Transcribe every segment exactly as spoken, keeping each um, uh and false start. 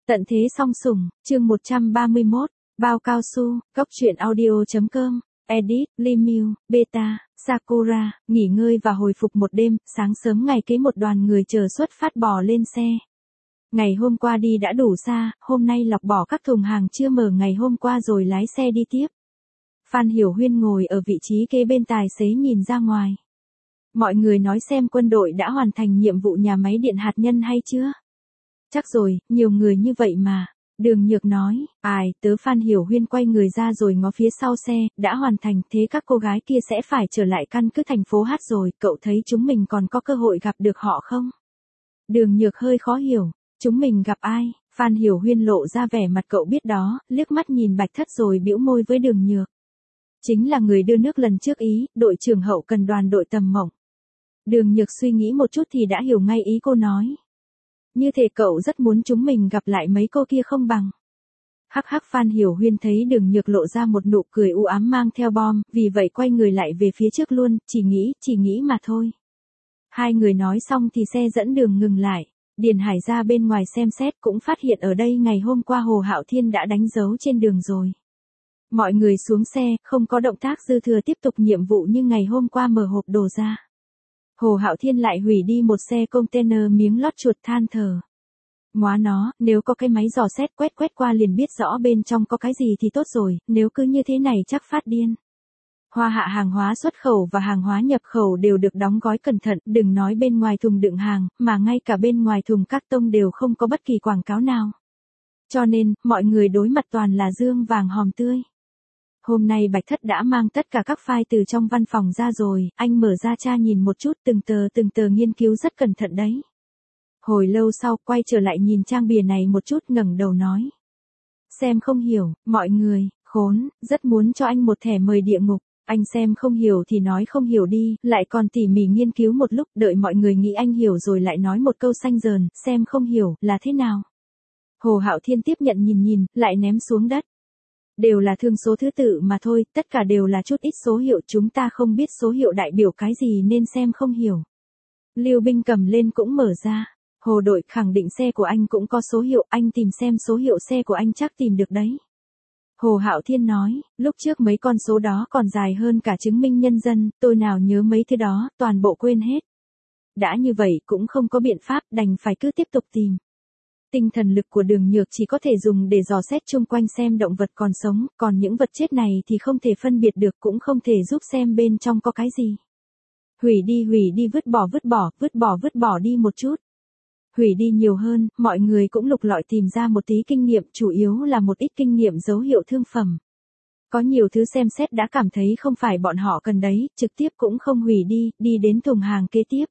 Tận thế song sủng, chương một trăm ba mươi mốt, bao cao su, cốc truyện audio.com, edit, Limew, beta, Sakura, nghỉ ngơi và hồi phục một đêm, sáng sớm ngày kế một đoàn người chờ xuất phát bò lên xe. Ngày hôm qua đi đã đủ xa, hôm nay lọc bỏ các thùng hàng chưa mở ngày hôm qua rồi lái xe đi tiếp. Phan Hiểu Huyên ngồi ở vị trí kế bên tài xế nhìn ra ngoài. Mọi người nói xem quân đội đã hoàn thành nhiệm vụ nhà máy điện hạt nhân hay chưa? Chắc rồi, nhiều người như vậy mà. Đường Nhược nói, ai, tớ Phan Hiểu Huyên quay người ra rồi ngó phía sau xe, đã hoàn thành, thế các cô gái kia sẽ phải trở lại căn cứ thành phố Hát rồi, cậu thấy chúng mình còn có cơ hội gặp được họ không? Đường Nhược hơi khó hiểu, chúng mình gặp ai? Phan Hiểu Huyên lộ ra vẻ mặt cậu biết đó, liếc mắt nhìn Bạch Thất rồi bĩu môi với Đường Nhược. Chính là người đưa nước lần trước ý, đội trưởng hậu cần đoàn đội Tầm Mộng. Đường Nhược suy nghĩ một chút thì đã hiểu ngay ý cô nói. Như thể cậu rất muốn chúng mình gặp lại mấy cô kia không bằng. Hắc hắc Phan Hiểu Huyên thấy Đường Nhược lộ ra một nụ cười u ám mang theo bom, vì vậy quay người lại về phía trước luôn, chỉ nghĩ, chỉ nghĩ mà thôi. Hai người nói xong thì xe dẫn đường ngừng lại. Điền Hải ra bên ngoài xem xét cũng phát hiện ở đây ngày hôm qua Hồ Hạo Thiên đã đánh dấu trên đường rồi. Mọi người xuống xe, không có động tác dư thừa tiếp tục nhiệm vụ như ngày hôm qua mở hộp đồ ra. Hồ Hạo Thiên lại hủy đi một xe container miếng lót chuột than thở. Móa nó, nếu có cái máy dò xét quét quét qua liền biết rõ bên trong có cái gì thì tốt rồi, nếu cứ như thế này chắc phát điên. Hoa Hạ hàng hóa xuất khẩu và hàng hóa nhập khẩu đều được đóng gói cẩn thận, đừng nói bên ngoài thùng đựng hàng, mà ngay cả bên ngoài thùng các tông đều không có bất kỳ quảng cáo nào. Cho nên, mọi người đối mặt toàn là dương vàng hòm tươi. Hôm nay Bạch Thất đã mang tất cả các file từ trong văn phòng ra rồi, anh mở ra tra nhìn một chút từng tờ từng tờ nghiên cứu rất cẩn thận đấy. Hồi lâu sau quay trở lại nhìn trang bìa này một chút ngẩng đầu nói. Xem không hiểu, mọi người, khốn, rất muốn cho anh một thẻ mời địa ngục, anh xem không hiểu thì nói không hiểu đi, lại còn tỉ mỉ nghiên cứu một lúc đợi mọi người nghĩ anh hiểu rồi lại nói một câu xanh dờn, xem không hiểu, là thế nào. Hồ Hạo Thiên tiếp nhận nhìn nhìn, lại ném xuống đất. Đều là thương số thứ tự mà thôi, tất cả đều là chút ít số hiệu chúng ta không biết số hiệu đại biểu cái gì nên xem không hiểu. Lưu Binh cầm lên cũng mở ra. Hồ đội khẳng định xe của anh cũng có số hiệu, anh tìm xem số hiệu xe của anh chắc tìm được đấy. Hồ Hạo Thiên nói, lúc trước mấy con số đó còn dài hơn cả chứng minh nhân dân, tôi nào nhớ mấy thứ đó, toàn bộ quên hết. Đã như vậy cũng không có biện pháp, đành phải cứ tiếp tục tìm. Tinh thần lực của Đường Nhược chỉ có thể dùng để dò xét chung quanh xem động vật còn sống, còn những vật chết này thì không thể phân biệt được cũng không thể giúp xem bên trong có cái gì. Hủy đi hủy đi vứt bỏ vứt bỏ, vứt bỏ vứt bỏ đi một chút. Hủy đi nhiều hơn, mọi người cũng lục lọi tìm ra một tí kinh nghiệm, chủ yếu là một ít kinh nghiệm dấu hiệu thương phẩm. Có nhiều thứ xem xét đã cảm thấy không phải bọn họ cần đấy, trực tiếp cũng không hủy đi, đi đến thùng hàng kế tiếp.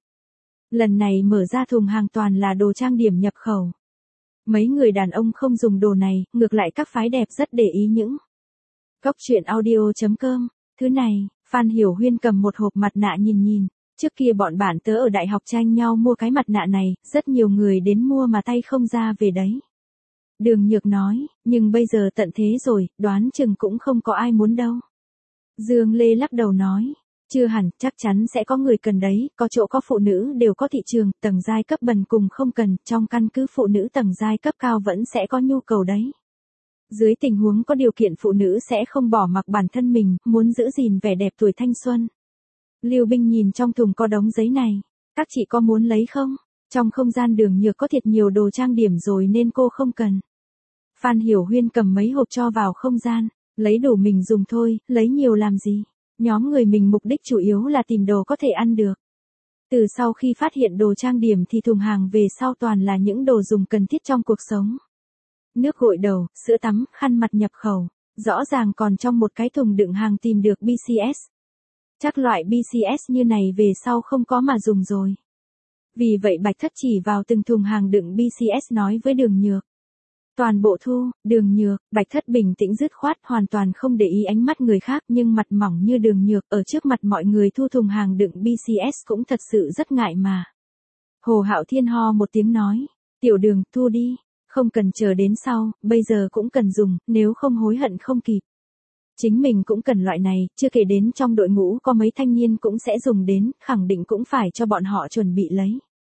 Lần này mở ra thùng hàng toàn là đồ trang điểm nhập khẩu. Mấy người đàn ông không dùng đồ này, ngược lại các phái đẹp rất để ý những. Cốc truyện audio.com, thứ này, Phan Hiểu Huyên cầm một hộp mặt nạ nhìn nhìn. Trước kia bọn bạn tớ ở đại học tranh nhau mua cái mặt nạ này, rất nhiều người đến mua mà tay không ra về đấy. Đường Nhược nói, nhưng bây giờ tận thế rồi, đoán chừng cũng không có ai muốn đâu. Dương Lê lắc đầu nói, chưa hẳn, chắc chắn sẽ có người cần đấy, có chỗ có phụ nữ đều có thị trường, tầng giai cấp bần cùng không cần, trong căn cứ phụ nữ tầng giai cấp cao vẫn sẽ có nhu cầu đấy. Dưới tình huống có điều kiện phụ nữ sẽ không bỏ mặc bản thân mình, muốn giữ gìn vẻ đẹp tuổi thanh xuân. Lưu Binh nhìn trong thùng có đống giấy này, các chị có muốn lấy không? Trong không gian Đường Nhược có thiệt nhiều đồ trang điểm rồi nên cô không cần. Phan Hiểu Huyên cầm mấy hộp cho vào không gian, lấy đủ mình dùng thôi, lấy nhiều làm gì? Nhóm người mình mục đích chủ yếu là tìm đồ có thể ăn được. Từ sau khi phát hiện đồ trang điểm thì thùng hàng về sau toàn là những đồ dùng cần thiết trong cuộc sống. Nước gội đầu, sữa tắm, khăn mặt nhập khẩu, rõ ràng còn trong một cái thùng đựng hàng tìm được bê xê ét. Chắc loại bê xê ét như này về sau không có mà dùng rồi. Vì vậy Bạch Thất chỉ vào từng thùng hàng đựng bê xê ét nói với Đường Nhược. Toàn bộ thu, Đường Nhược, Bạch Thất bình tĩnh dứt khoát hoàn toàn không để ý ánh mắt người khác nhưng mặt mỏng như Đường Nhược ở trước mặt mọi người thu thùng hàng đựng bê xê ét cũng thật sự rất ngại mà. Hồ Hạo Thiên ho một tiếng nói, Tiểu Đường thu đi, không cần chờ đến sau, bây giờ cũng cần dùng, nếu không hối hận không kịp. Chính mình cũng cần loại này, chưa kể đến trong đội ngũ có mấy thanh niên cũng sẽ dùng đến, khẳng định cũng phải cho bọn họ chuẩn bị lấy.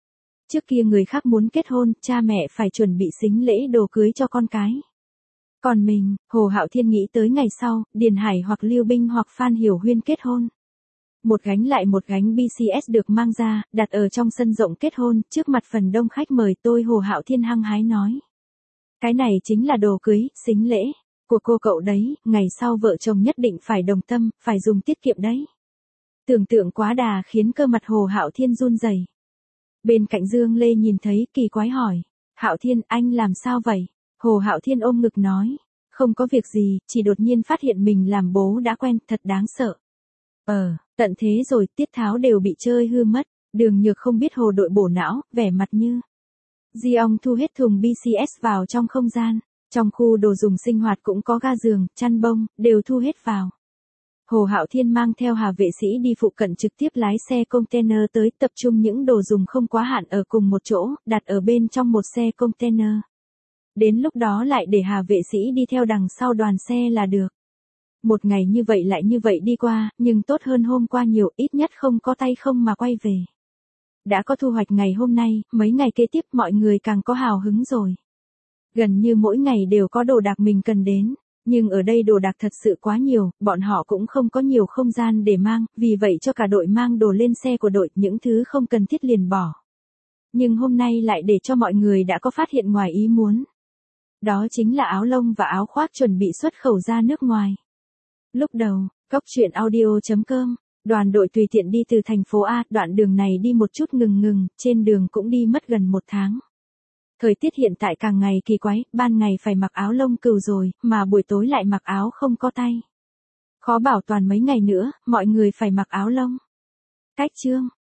Trước kia người khác muốn kết hôn, cha mẹ phải chuẩn bị sính lễ đồ cưới cho con cái. Còn mình, Hồ Hạo Thiên nghĩ tới ngày sau, Điền Hải hoặc Lưu Binh hoặc Phan Hiểu Huyên kết hôn. Một gánh lại một gánh bê xê ét được mang ra, đặt ở trong sân rộng kết hôn, trước mặt phần đông khách mời tôi Hồ Hạo Thiên hăng hái nói. Cái này chính là đồ cưới, sính lễ, của cô cậu đấy, ngày sau vợ chồng nhất định phải đồng tâm, phải dùng tiết kiệm đấy. Tưởng tượng quá đà khiến cơ mặt Hồ Hạo Thiên run rẩy. Bên cạnh Dương Lê nhìn thấy, kỳ quái hỏi. Hạo Thiên, anh làm sao vậy? Hồ Hạo Thiên ôm ngực nói. Không có việc gì, chỉ đột nhiên phát hiện mình làm bố đã quen, thật đáng sợ. Ờ, tận thế rồi, tiết tháo đều bị chơi hư mất. Đường Nhược không biết Hồ đội bổ não, vẻ mặt như. Di ong thu hết thùng bê xê ét vào trong không gian. Trong khu đồ dùng sinh hoạt cũng có ga giường, chăn bông, đều thu hết vào. Hồ Hạo Thiên mang theo Hà vệ sĩ đi phụ cận trực tiếp lái xe container tới, tập trung những đồ dùng không quá hạn ở cùng một chỗ, đặt ở bên trong một xe container. Đến lúc đó lại để Hà vệ sĩ đi theo đằng sau đoàn xe là được. Một ngày như vậy lại như vậy đi qua, nhưng tốt hơn hôm qua nhiều, ít nhất không có tay không mà quay về. Đã có thu hoạch ngày hôm nay, mấy ngày kế tiếp mọi người càng có hào hứng rồi. Gần như mỗi ngày đều có đồ đạc mình cần đến. Nhưng ở đây đồ đạc thật sự quá nhiều, bọn họ cũng không có nhiều không gian để mang, vì vậy cho cả đội mang đồ lên xe của đội, những thứ không cần thiết liền bỏ. Nhưng hôm nay lại để cho mọi người đã có phát hiện ngoài ý muốn. Đó chính là áo lông và áo khoác chuẩn bị xuất khẩu ra nước ngoài. Lúc đầu, Cóc Truyện Audio chấm com, đoàn đội tùy tiện đi từ thành phố A, đoạn đường này đi một chút ngừng ngừng, trên đường cũng đi mất gần một tháng. Thời tiết hiện tại càng ngày kỳ quái, ban ngày phải mặc áo lông cừu rồi, mà buổi tối lại mặc áo không có tay. Khó bảo toàn mấy ngày nữa, mọi người phải mặc áo lông. Cách chương